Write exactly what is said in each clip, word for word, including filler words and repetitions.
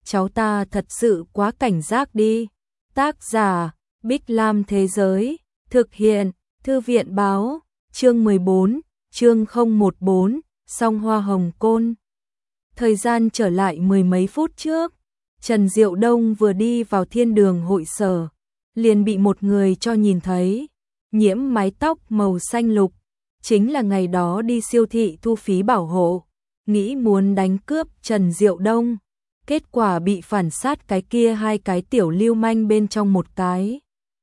cháu ta thật sự quá cảnh giác đi. Tác giả, Bích Lam Thế Giới, thực hiện, Thư viện Báo, chương mười bốn, chương không một bốn, Song Hoa Hồng Côn. Thời gian trở lại mười mấy phút trước, Trần Diệu Đông vừa đi vào thiên đường hội sở, liền bị một người cho nhìn thấy, nhiễm mái tóc màu xanh lục, chính là ngày đó đi siêu thị thu phí bảo hộ, nghĩ muốn đánh cướp Trần Diệu Đông, kết quả bị phản sát cái kia hai cái tiểu lưu manh bên trong một cái.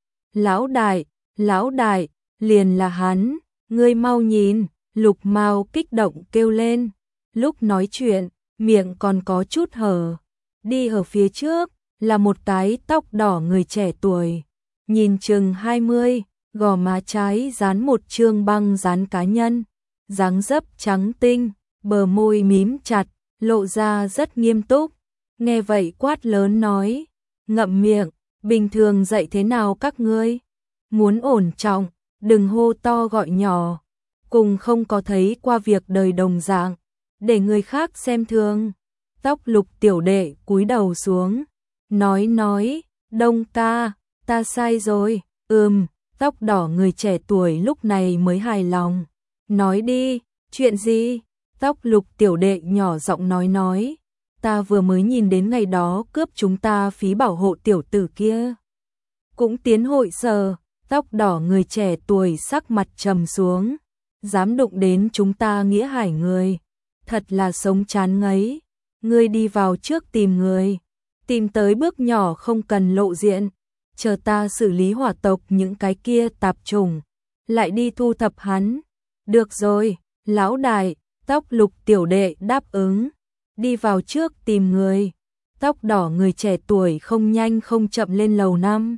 Lão đại, lão đại, liền là hắn, ngươi mau nhìn, Lục Mao kích động kêu lên, lúc nói chuyện, miệng còn có chút hở. Đi ở phía trước, là một cái tóc đỏ người trẻ tuổi, nhìn chừng hai mươi, gò má trái dán một trương băng dán cá nhân, dáng dấp trắng tinh, bờ môi mím chặt, lộ ra rất nghiêm túc. Nghe vậy quát lớn nói, ngậm miệng, bình thường dạy thế nào các ngươi? Muốn ổn trọng, đừng hô to gọi nhỏ, cùng không có thấy qua việc đời đồng dạng, để người khác xem thường. Tóc lục tiểu đệ cúi đầu xuống, nói nói, Đông ca, ta sai rồi, ừm, tóc đỏ người trẻ tuổi lúc này mới hài lòng. Nói đi, chuyện gì? Tóc lục tiểu đệ nhỏ giọng nói nói, ta vừa mới nhìn đến ngày đó cướp chúng ta phí bảo hộ tiểu tử kia. Cũng tiến hội sở, tóc đỏ người trẻ tuổi sắc mặt trầm xuống, dám đụng đến chúng ta Nghĩa Hải người, thật là sống chán ngấy. Ngươi đi vào trước tìm người, tìm tới bước nhỏ không cần lộ diện, chờ ta xử lý hỏa tộc những cái kia tạp trùng, lại đi thu thập hắn. Được rồi, lão đại, tóc lục tiểu đệ đáp ứng, đi vào trước tìm người. Tóc đỏ người trẻ tuổi không nhanh không chậm lên lầu năm,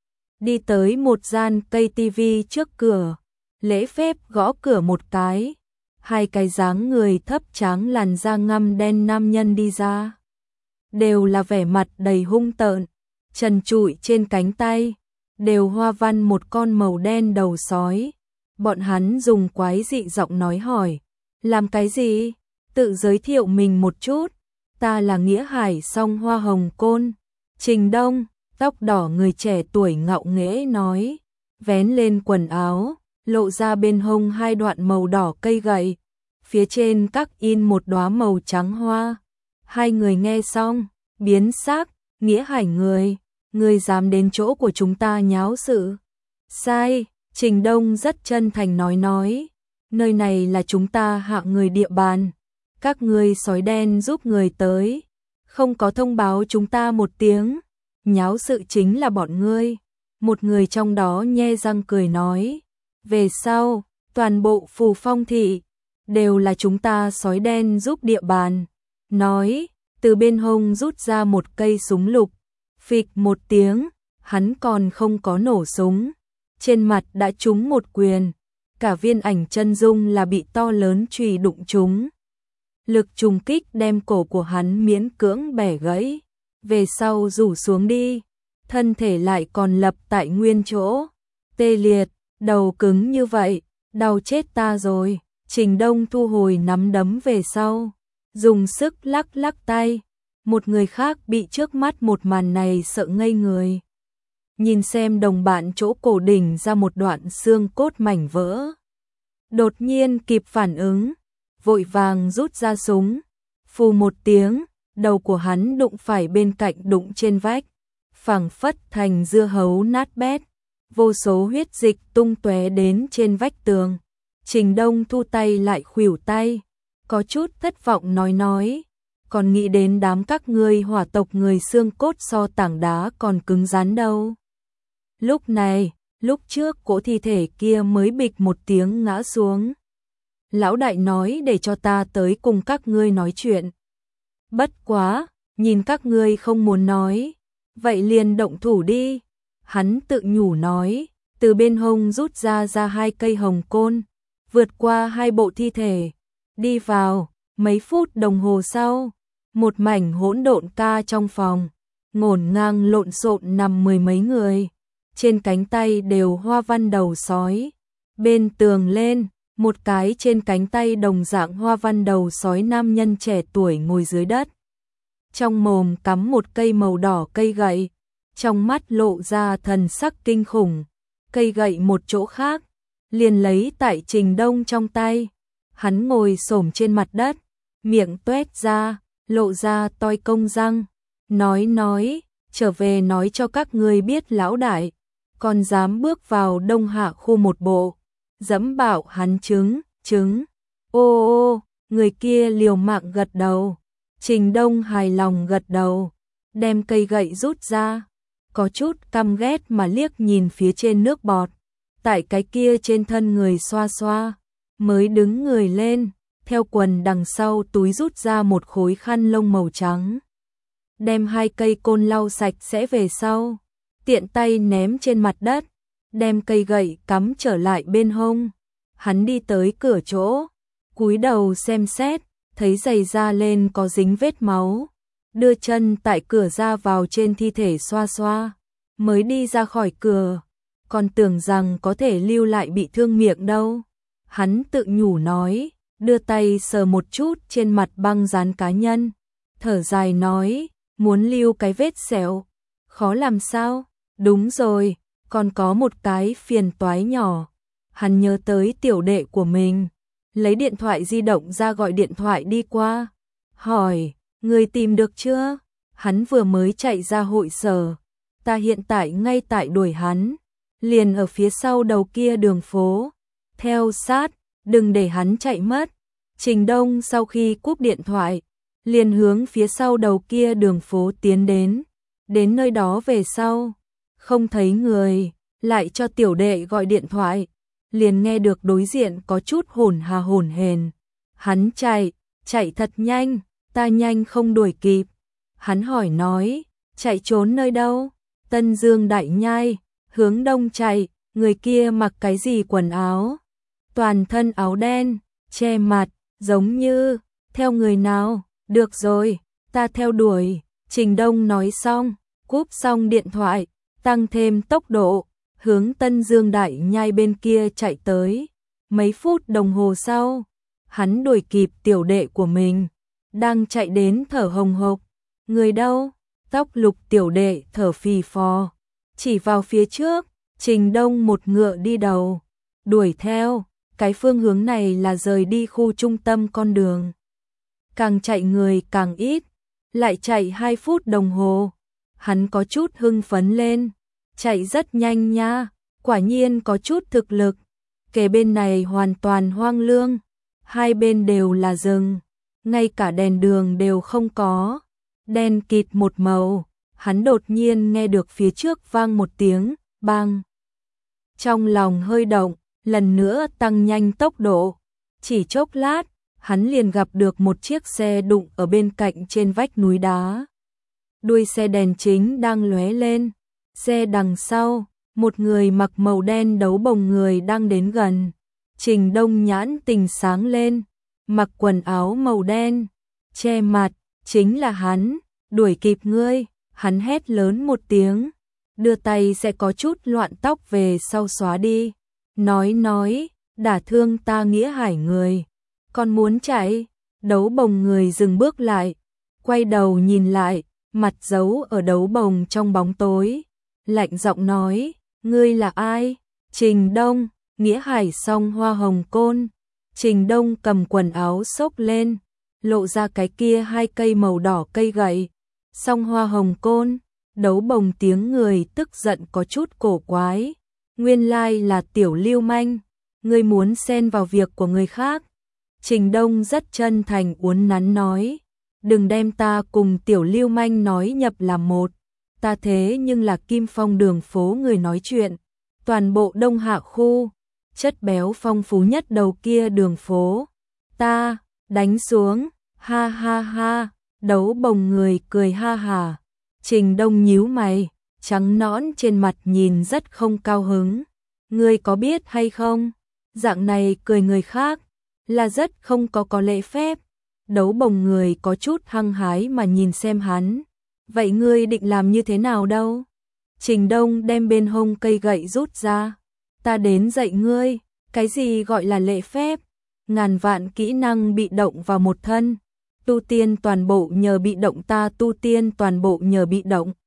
đi tới một gian cây tivi trước cửa, lễ phép gõ cửa một cái. Hai cái dáng người thấp tráng làn da ngăm đen nam nhân đi ra, đều là vẻ mặt đầy hung tợn, trần trụi trên cánh tay, đều hoa văn một con màu đen đầu sói. Bọn hắn dùng quái dị giọng nói hỏi, làm cái gì? Tự giới thiệu mình một chút, ta là Nghĩa Hải Song Hoa Hồng Côn, Trình Đông. Tóc đỏ người trẻ tuổi ngạo nghễ nói, vén lên quần áo, lộ ra bên hông hai đoạn màu đỏ cây gậy, phía trên các in một đóa màu trắng hoa. Hai người nghe xong, biến sắc, Nghĩa Hải người, người dám đến chỗ của chúng ta nháo sự. Sai, Trình Đông rất chân thành nói nói, nơi này là chúng ta hạ người địa bàn, các ngươi sói đen giúp người tới, không có thông báo chúng ta một tiếng, nháo sự chính là bọn ngươi. Một người trong đó nhe răng cười nói, về sau, toàn bộ Phù Phong thị, đều là chúng ta sói đen giúp địa bàn. Nói, từ bên hông rút ra một cây súng lục, phịch một tiếng, hắn còn không có nổ súng, trên mặt đã trúng một quyền, cả viên ảnh chân dung là bị to lớn chùy đụng trúng. Lực trùng kích đem cổ của hắn miễn cưỡng bẻ gãy, về sau rủ xuống đi, thân thể lại còn lập tại nguyên chỗ, tê liệt, đầu cứng như vậy, đau chết ta rồi. Trình Đông thu hồi nắm đấm về sau, dùng sức lắc lắc tay, một người khác bị trước mắt một màn này sợ ngây người. Nhìn xem đồng bạn chỗ cổ đỉnh ra một đoạn xương cốt mảnh vỡ. Đột nhiên kịp phản ứng, vội vàng rút ra súng, phù một tiếng, đầu của hắn đụng phải bên cạnh đụng trên vách, phảng phất thành dưa hấu nát bét, vô số huyết dịch tung tóe đến trên vách tường. Trình Đông thu tay lại khuỷu tay, có chút thất vọng nói nói, còn nghĩ đến đám các ngươi hỏa tộc người xương cốt so tảng đá còn cứng rắn đâu. Lúc này, lúc trước cỗ thi thể kia mới bịch một tiếng ngã xuống. Lão đại nói để cho ta tới cùng các ngươi nói chuyện. Bất quá, nhìn các ngươi không muốn nói, vậy liền động thủ đi. Hắn tự nhủ nói, từ bên hông rút ra ra hai cây hồng côn, vượt qua hai bộ thi thể, đi vào. Mấy phút đồng hồ sau, một mảnh hỗn độn ca trong phòng, ngổn ngang lộn xộn nằm mười mấy người, trên cánh tay đều hoa văn đầu sói. Bên tường lên, một cái trên cánh tay đồng dạng hoa văn đầu sói nam nhân trẻ tuổi ngồi dưới đất. trong mồm cắm một cây màu đỏ cây gậy, trong mắt lộ ra thần sắc kinh khủng. Cây gậy một chỗ khác, liền lấy tại Trình Đông trong tay. Hắn ngồi xổm trên mặt đất, miệng tuét ra, lộ ra toi công răng, nói nói, trở về nói cho các ngươi biết lão đại, còn dám bước vào Đông Hạ khu một bộ, dẫm bảo hắn trứng, trứng. Ô ô, người kia liều mạng gật đầu. Trình Đông hài lòng gật đầu, đem cây gậy rút ra, có chút căm ghét mà liếc nhìn phía trên nước bọt, tại cái kia trên thân người xoa xoa, mới đứng người lên, theo quần đằng sau túi rút ra một khối khăn lông màu trắng. Đem hai cây côn lau sạch sẽ về sau, tiện tay ném trên mặt đất, đem cây gậy cắm trở lại bên hông. Hắn đi tới cửa chỗ, cúi đầu xem xét, thấy giày da lên có dính vết máu, đưa chân tại cửa ra vào trên thi thể xoa xoa, mới đi ra khỏi cửa, còn tưởng rằng có thể lưu lại bị thương miệng đâu. Hắn tự nhủ nói, đưa tay sờ một chút trên mặt băng dán cá nhân, thở dài nói, muốn lưu cái vết sẹo, khó làm sao? Đúng rồi, còn có một cái phiền toái nhỏ. Hắn nhớ tới tiểu đệ của mình, lấy điện thoại di động ra gọi điện thoại đi qua, hỏi, người tìm được chưa? Hắn vừa mới chạy ra hội sở, ta hiện tại ngay tại đuổi hắn, liền ở phía sau đầu kia đường phố, theo sát, đừng để hắn chạy mất. Trình Đông sau khi cúp điện thoại, liền hướng phía sau đầu kia đường phố tiến đến, đến nơi đó về sau, không thấy người, lại cho tiểu đệ gọi điện thoại, liền nghe được đối diện có chút hổn hà hổn hển. Hắn chạy, chạy thật nhanh, ta nhanh không đuổi kịp. Hắn hỏi nói, chạy trốn nơi đâu? Tân Dương Đại Nhai, hướng đông chạy, người kia mặc cái gì quần áo? Toàn thân áo đen, che mặt, giống như, theo người nào? Được rồi, ta theo đuổi. Trình Đông nói xong, cúp xong điện thoại, tăng thêm tốc độ, hướng Tân Dương Đại Nhai bên kia chạy tới. Mấy phút đồng hồ sau, hắn đuổi kịp tiểu đệ của mình, đang chạy đến thở hồng hộc. Người đâu? Tóc lục tiểu đệ thở phì phò, chỉ vào phía trước. Trình Đông một ngựa đi đầu, đuổi theo. Cái phương hướng này là rời đi khu trung tâm con đường. Càng chạy người càng ít, lại chạy hai phút đồng hồ. Hắn có chút hưng phấn lên, chạy rất nhanh nha, quả nhiên có chút thực lực. Kề bên này hoàn toàn hoang lương, hai bên đều là rừng, ngay cả đèn đường đều không có, đen kịt một màu. Hắn đột nhiên nghe được phía trước vang một tiếng bang. Trong lòng hơi động, lần nữa tăng nhanh tốc độ. Chỉ chốc lát, hắn liền gặp được một chiếc xe đụng ở bên cạnh trên vách núi đá. Đuôi xe đèn chính đang lóe lên. Xe đằng sau, một người mặc màu đen đấu bồng người đang đến gần. Trình Đông nhãn tình sáng lên, mặc quần áo màu đen, che mặt, chính là hắn. Đuổi kịp ngươi. Hắn hét lớn một tiếng, đưa tay sẽ có chút loạn tóc về sau xóa đi. Nói nói, đả thương ta Nghĩa Hải người, còn muốn chạy? Đấu bồng người dừng bước lại, quay đầu nhìn lại, mặt giấu ở đấu bồng trong bóng tối, lạnh giọng nói, ngươi là ai? Trình Đông, Nghĩa Hải song hoa hồng côn. Trình Đông cầm quần áo xốc lên, lộ ra cái kia hai cây màu đỏ cây gậy, song hoa hồng côn. Đấu bồng tiếng người tức giận có chút cổ quái. Nguyên lai là tiểu lưu manh, ngươi muốn xen vào việc của người khác. Trình Đông rất chân thành uốn nắn nói, đừng đem ta cùng tiểu lưu manh nói nhập làm một. Ta thế nhưng là Kim Phong đường phố người nói chuyện, toàn bộ Đông Hạ khu, chất béo phong phú nhất đầu kia đường phố. Ta, đánh xuống, ha ha ha, đấu bồng người cười ha hà. Trình Đông nhíu mày, trắng nõn trên mặt nhìn rất không cao hứng. Ngươi có biết hay không, dạng này cười người khác là rất không có có lễ phép. Đấu bồng người có chút hăng hái mà nhìn xem hắn. Vậy ngươi định làm như thế nào đâu? Trình Đông đem bên hông cây gậy rút ra. Ta đến dạy ngươi, cái gì gọi là lễ phép? Ngàn vạn kỹ năng bị động vào một thân. tu tiên toàn bộ nhờ bị động, ta tu tiên toàn bộ nhờ bị động.